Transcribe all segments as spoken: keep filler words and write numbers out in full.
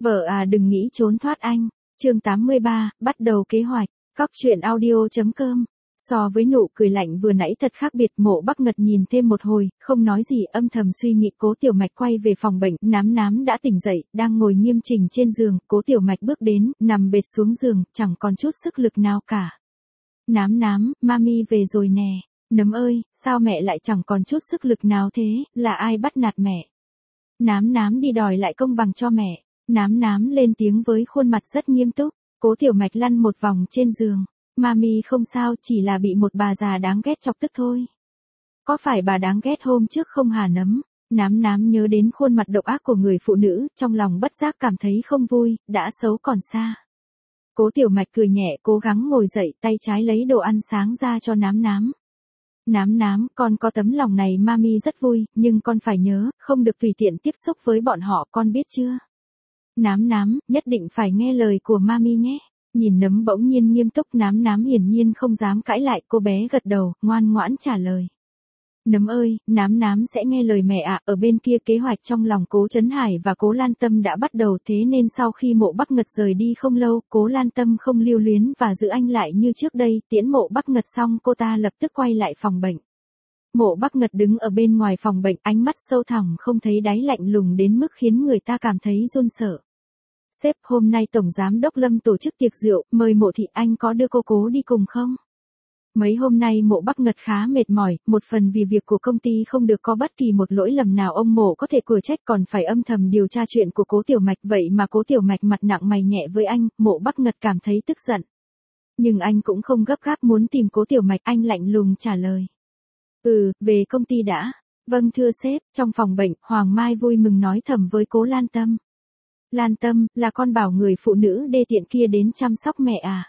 Vợ à đừng nghĩ trốn thoát anh. Chương tám mươi ba, bắt đầu kế hoạch. Cóc truyện audio chấm com. So với nụ cười lạnh vừa nãy thật khác biệt, Mộ Bắc Ngật nhìn thêm một hồi, không nói gì, âm thầm suy nghĩ. Cố Tiểu Mạch quay về phòng bệnh, Nám Nám đã tỉnh dậy, đang ngồi nghiêm chỉnh trên giường. Cố Tiểu Mạch bước đến, nằm bệt xuống giường, chẳng còn chút sức lực nào cả. Nám Nám, mami về rồi nè. Nấm ơi, sao mẹ lại chẳng còn chút sức lực nào thế, là ai bắt nạt mẹ? Nám Nám đi đòi lại công bằng cho mẹ. Nám Nám lên tiếng với khuôn mặt rất nghiêm túc. Cố Tiểu Mạch lăn một vòng trên giường. Mami không sao, chỉ là bị một bà già đáng ghét chọc tức thôi. Có phải bà đáng ghét hôm trước không hả Nấm? Nám Nám nhớ đến khuôn mặt độc ác của người phụ nữ, trong lòng bất giác cảm thấy không vui, đã xấu còn xa. Cố Tiểu Mạch cười nhẹ, cố gắng ngồi dậy, tay trái lấy đồ ăn sáng ra cho Nám Nám. Nám Nám, con có tấm lòng này mami rất vui, nhưng con phải nhớ, không được tùy tiện tiếp xúc với bọn họ, con biết chưa? Nám Nám, nhất định phải nghe lời của mami nhé. Nhìn Nấm bỗng nhiên nghiêm túc, Nám Nám hiển nhiên không dám cãi lại, cô bé gật đầu, ngoan ngoãn trả lời. Nấm ơi, Nám Nám sẽ nghe lời mẹ ạ. Ở bên kia kế hoạch trong lòng Cố Trấn Hải và Cố Lan Tâm đã bắt đầu, thế nên sau khi Mộ Bắc Ngật rời đi không lâu, Cố Lan Tâm không lưu luyến và giữ anh lại như trước đây. Tiễn Mộ Bắc Ngật xong, cô ta lập tức quay lại phòng bệnh. Mộ Bắc Ngật đứng ở bên ngoài phòng bệnh, ánh mắt sâu thẳm không thấy đáy, lạnh lùng đến mức khiến người ta cảm thấy run sợ. Sếp, hôm nay Tổng Giám Đốc Lâm tổ chức tiệc rượu, mời Mộ Thị, anh có đưa cô Cố đi cùng không? Mấy hôm nay Mộ Bắc Ngật khá mệt mỏi, một phần vì việc của công ty không được có bất kỳ một lỗi lầm nào ông Mộ có thể cửa trách, còn phải âm thầm điều tra chuyện của Cố Tiểu Mạch. Vậy mà Cố Tiểu Mạch mặt nặng mày nhẹ với anh, Mộ Bắc Ngật cảm thấy tức giận. Nhưng anh cũng không gấp gáp muốn tìm Cố Tiểu Mạch, anh lạnh lùng trả lời. Ừ, về công ty đã. Vâng thưa sếp. Trong phòng bệnh, Hoàng Mai vui mừng nói thầm với Cố Lan Tâm. Lan Tâm, là con bảo người phụ nữ đê tiện kia đến chăm sóc mẹ à?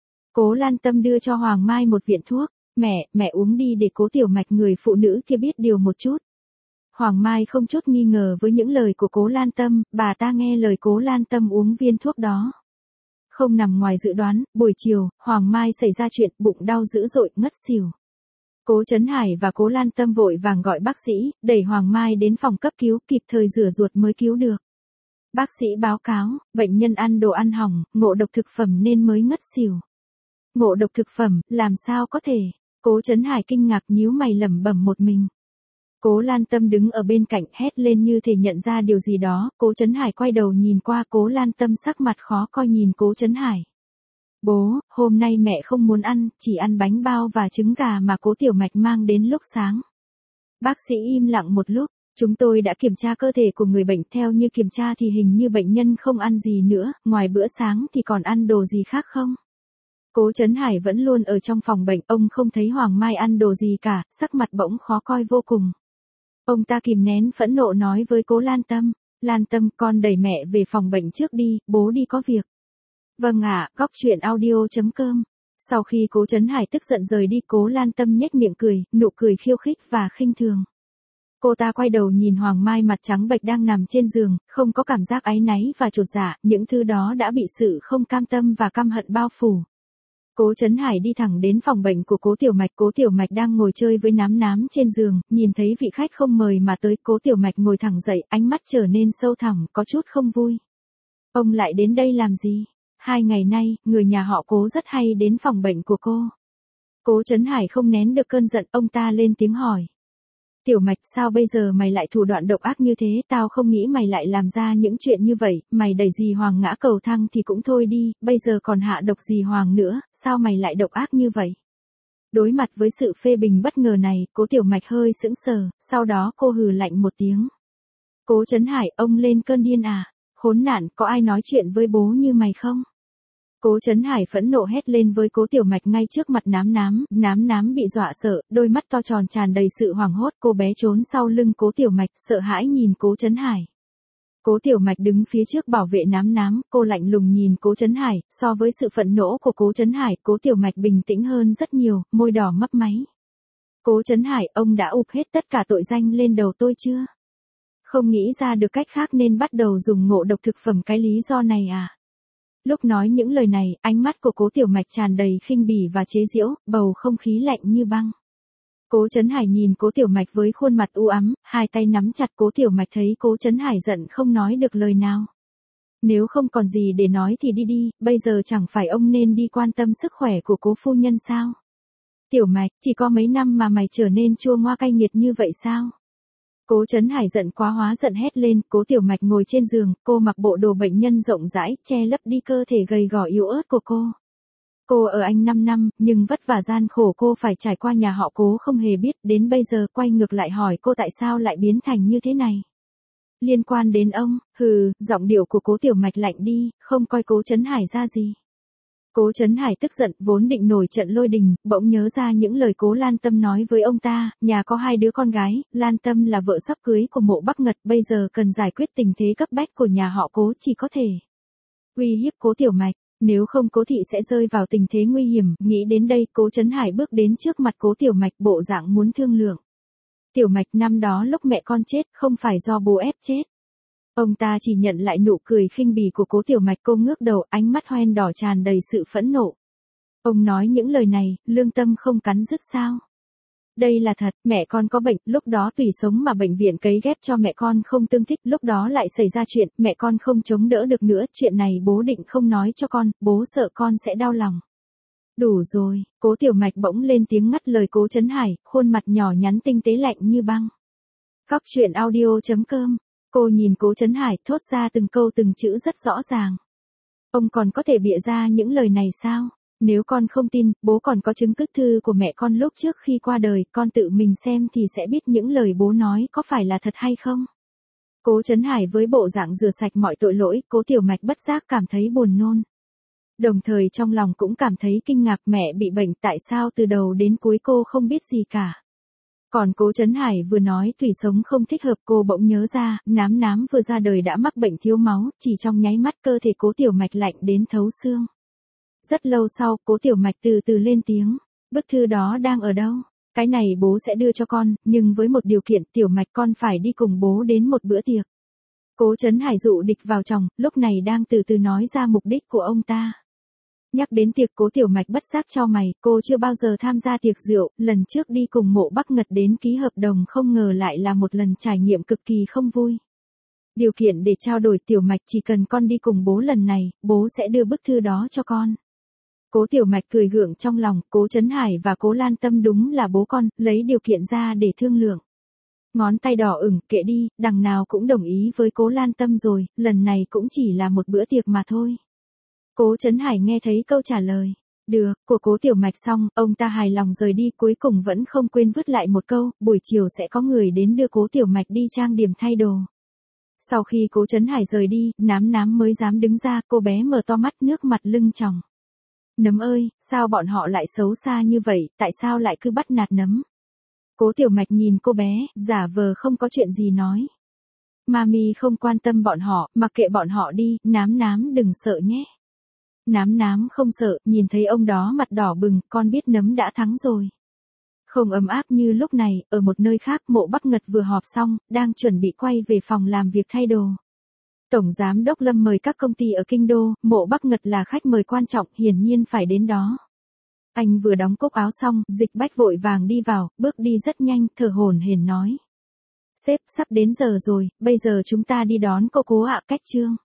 Cố Lan Tâm đưa cho Hoàng Mai một viện thuốc. Mẹ, mẹ uống đi để Cố Tiểu Mạch người phụ nữ kia biết điều một chút. Hoàng Mai không chút nghi ngờ với những lời của Cố Lan Tâm, bà ta nghe lời Cố Lan Tâm uống viên thuốc đó. Không nằm ngoài dự đoán, buổi chiều, Hoàng Mai xảy ra chuyện, bụng đau dữ dội, ngất xỉu. Cố Trấn Hải và Cố Lan Tâm vội vàng gọi bác sĩ, đẩy Hoàng Mai đến phòng cấp cứu, kịp thời rửa ruột mới cứu được. Bác sĩ báo cáo, bệnh nhân ăn đồ ăn hỏng, ngộ độc thực phẩm nên mới ngất xỉu. Ngộ độc thực phẩm, làm sao có thể? Cố Trấn Hải kinh ngạc nhíu mày lẩm bẩm một mình. Cố Lan Tâm đứng ở bên cạnh hét lên như thể nhận ra điều gì đó. Cố Trấn Hải quay đầu nhìn qua, Cố Lan Tâm sắc mặt khó coi nhìn Cố Trấn Hải. Bố, hôm nay mẹ không muốn ăn, chỉ ăn bánh bao và trứng gà mà Cố Tiểu Mạch mang đến lúc sáng. Bác sĩ im lặng một lúc. Chúng tôi đã kiểm tra cơ thể của người bệnh, theo như kiểm tra thì hình như bệnh nhân không ăn gì nữa, ngoài bữa sáng thì còn ăn đồ gì khác không? Cố Trấn Hải vẫn luôn ở trong phòng bệnh, ông không thấy Hoàng Mai ăn đồ gì cả, sắc mặt bỗng khó coi vô cùng. Ông ta kìm nén phẫn nộ nói với Cố Lan Tâm, Lan Tâm, con đẩy mẹ về phòng bệnh trước đi, bố đi có việc. Vâng ạ, Cóc truyện audio chấm com. Sau khi Cố Trấn Hải tức giận rời đi, Cố Lan Tâm nhếch miệng cười, nụ cười khiêu khích và khinh thường. Cô ta quay đầu nhìn Hoàng Mai mặt trắng bệch đang nằm trên giường, không có cảm giác áy náy và chột dạ, những thứ đó đã bị sự không cam tâm và căm hận bao phủ. Cố Trấn Hải đi thẳng đến phòng bệnh của Cố Tiểu Mạch. Cố Tiểu Mạch đang ngồi chơi với Nám Nám trên giường, nhìn thấy vị khách không mời mà tới, Cố Tiểu Mạch ngồi thẳng dậy, ánh mắt trở nên sâu thẳm, có chút không vui. Ông lại đến đây làm gì? Hai ngày nay, người nhà họ Cố rất hay đến phòng bệnh của cô. Cố Trấn Hải không nén được cơn giận, ông ta lên tiếng hỏi. Tiểu Mạch, sao bây giờ mày lại thủ đoạn độc ác như thế? Tao không nghĩ mày lại làm ra những chuyện như vậy, mày đẩy dì Hoàng ngã cầu thang thì cũng thôi đi, bây giờ còn hạ độc dì Hoàng nữa, sao mày lại độc ác như vậy? Đối mặt với sự phê bình bất ngờ này, Cố Tiểu Mạch hơi sững sờ, sau đó cô hừ lạnh một tiếng. Cố Trấn Hải, ông lên cơn điên à? Khốn nạn, có ai nói chuyện với bố như mày không? Cố Trấn Hải phẫn nộ hét lên với Cố Tiểu Mạch ngay trước mặt Nám Nám. Nám Nám bị dọa sợ, đôi mắt to tròn tràn đầy sự hoảng hốt, cô bé trốn sau lưng Cố Tiểu Mạch, sợ hãi nhìn Cố Trấn Hải. Cố Tiểu Mạch đứng phía trước bảo vệ Nám Nám, cô lạnh lùng nhìn Cố Trấn Hải, so với sự phẫn nộ của Cố Trấn Hải, Cố Tiểu Mạch bình tĩnh hơn rất nhiều, môi đỏ mấp máy. Cố Trấn Hải, ông đã ụp hết tất cả tội danh lên đầu tôi chưa? Không nghĩ ra được cách khác nên bắt đầu dùng ngộ độc thực phẩm cái lý do này à? Lúc nói những lời này, ánh mắt của Cố Tiểu Mạch tràn đầy khinh bỉ và chế giễu, bầu không khí lạnh như băng. Cố Trấn Hải nhìn Cố Tiểu Mạch với khuôn mặt u ám, hai tay nắm chặt. Cố Tiểu Mạch thấy Cố Trấn Hải giận không nói được lời nào. Nếu không còn gì để nói thì đi đi, bây giờ chẳng phải ông nên đi quan tâm sức khỏe của cố phu nhân sao? Tiểu Mạch, chỉ có mấy năm mà mày trở nên chua ngoa cay nghiệt như vậy sao? Cố Trấn Hải giận quá hóa giận hét lên, Cố Tiểu Mạch ngồi trên giường, cô mặc bộ đồ bệnh nhân rộng rãi, che lấp đi cơ thể gầy gò yếu ớt của cô. Cô ở Anh năm năm, nhưng vất vả gian khổ cô phải trải qua nhà họ Cố không hề biết, đến bây giờ quay ngược lại hỏi cô tại sao lại biến thành như thế này. Liên quan đến ông, hừ, giọng điệu của Cố Tiểu Mạch lạnh đi, không coi Cố Trấn Hải ra gì. Cố Trấn Hải tức giận, vốn định nổi trận lôi đình, bỗng nhớ ra những lời Cố Lan Tâm nói với ông ta, nhà có hai đứa con gái, Lan Tâm là vợ sắp cưới của Mộ Bắc Ngật, bây giờ cần giải quyết tình thế cấp bách của nhà họ Cố, chỉ có thể uy hiếp Cố Tiểu Mạch, nếu không Cố thị sẽ rơi vào tình thế nguy hiểm, nghĩ đến đây, Cố Trấn Hải bước đến trước mặt Cố Tiểu Mạch bộ dạng muốn thương lượng. Tiểu Mạch, năm đó lúc mẹ con chết, không phải do bố ép chết. Ông ta chỉ nhận lại nụ cười khinh bỉ của Cố Tiểu Mạch, cô ngước đầu, ánh mắt hoen đỏ tràn đầy sự phẫn nộ. Ông nói những lời này, lương tâm không cắn rứt sao? Đây là thật, mẹ con có bệnh, lúc đó tùy sống mà bệnh viện cấy ghép cho mẹ con không tương thích, lúc đó lại xảy ra chuyện, mẹ con không chống đỡ được nữa, chuyện này bố định không nói cho con, bố sợ con sẽ đau lòng. Đủ rồi, Cố Tiểu Mạch bỗng lên tiếng ngắt lời Cố Trấn Hải, khuôn mặt nhỏ nhắn tinh tế lạnh như băng. Cóc truyện audio chấm com. Cô nhìn Cố Trấn Hải thốt ra từng câu từng chữ rất rõ ràng. Ông còn có thể bịa ra những lời này sao? Nếu con không tin, bố còn có chứng cứ thư của mẹ con lúc trước khi qua đời, con tự mình xem thì sẽ biết những lời bố nói có phải là thật hay không. Cố Trấn Hải với bộ dạng rửa sạch mọi tội lỗi, Cố Tiểu Mạch bất giác cảm thấy buồn nôn. Đồng thời trong lòng cũng cảm thấy kinh ngạc, mẹ bị bệnh, tại sao từ đầu đến cuối cô không biết gì cả. Còn Cố Trấn Hải vừa nói tùy sống không thích hợp, cô bỗng nhớ ra, Nám Nám vừa ra đời đã mắc bệnh thiếu máu, chỉ trong nháy mắt cơ thể Cố Tiểu Mạch lạnh đến thấu xương. Rất lâu sau, Cố Tiểu Mạch từ từ lên tiếng, bức thư đó đang ở đâu? Cái này bố sẽ đưa cho con, nhưng với một điều kiện, Tiểu Mạch con phải đi cùng bố đến một bữa tiệc. Cố Trấn Hải dụ địch vào chồng, lúc này đang từ từ nói ra mục đích của ông ta. Nhắc đến tiệc, Cố Tiểu Mạch bất giác chau mày, cô chưa bao giờ tham gia tiệc rượu, lần trước đi cùng Mộ Bắc Ngật đến ký hợp đồng không ngờ lại là một lần trải nghiệm cực kỳ không vui. Điều kiện để trao đổi, Tiểu Mạch chỉ cần con đi cùng bố lần này, bố sẽ đưa bức thư đó cho con. Cố Tiểu Mạch cười gượng trong lòng, Cố Trấn Hải và Cố Lan Tâm đúng là bố con, lấy điều kiện ra để thương lượng. Ngón tay đỏ ửng, kệ đi, đằng nào cũng đồng ý với Cố Lan Tâm rồi, lần này cũng chỉ là một bữa tiệc mà thôi. Cố Trấn Hải nghe thấy câu trả lời, được, của Cố Tiểu Mạch xong, ông ta hài lòng rời đi, cuối cùng vẫn không quên vứt lại một câu, buổi chiều sẽ có người đến đưa Cố Tiểu Mạch đi trang điểm thay đồ. Sau khi Cố Trấn Hải rời đi, Nám Nám mới dám đứng ra, cô bé mở to mắt, nước mặt lưng tròng. Nấm ơi, sao bọn họ lại xấu xa như vậy, tại sao lại cứ bắt nạt Nấm? Cố Tiểu Mạch nhìn cô bé, giả vờ không có chuyện gì nói. Mami không quan tâm bọn họ, mặc kệ bọn họ đi, Nám Nám đừng sợ nhé. Nám Nám không sợ, nhìn thấy ông đó mặt đỏ bừng, con biết Nấm đã thắng rồi. Không ấm áp như lúc này, ở một nơi khác, Mộ Bắc Ngật vừa họp xong, đang chuẩn bị quay về phòng làm việc thay đồ. Tổng Giám đốc Lâm mời các công ty ở Kinh Đô, Mộ Bắc Ngật là khách mời quan trọng, hiển nhiên phải đến đó. Anh vừa đóng cúc áo xong, Dịch Bách vội vàng đi vào, bước đi rất nhanh, thở hổn hển nói. Sếp, sắp đến giờ rồi, bây giờ chúng ta đi đón cô Cố ạ, cách trương.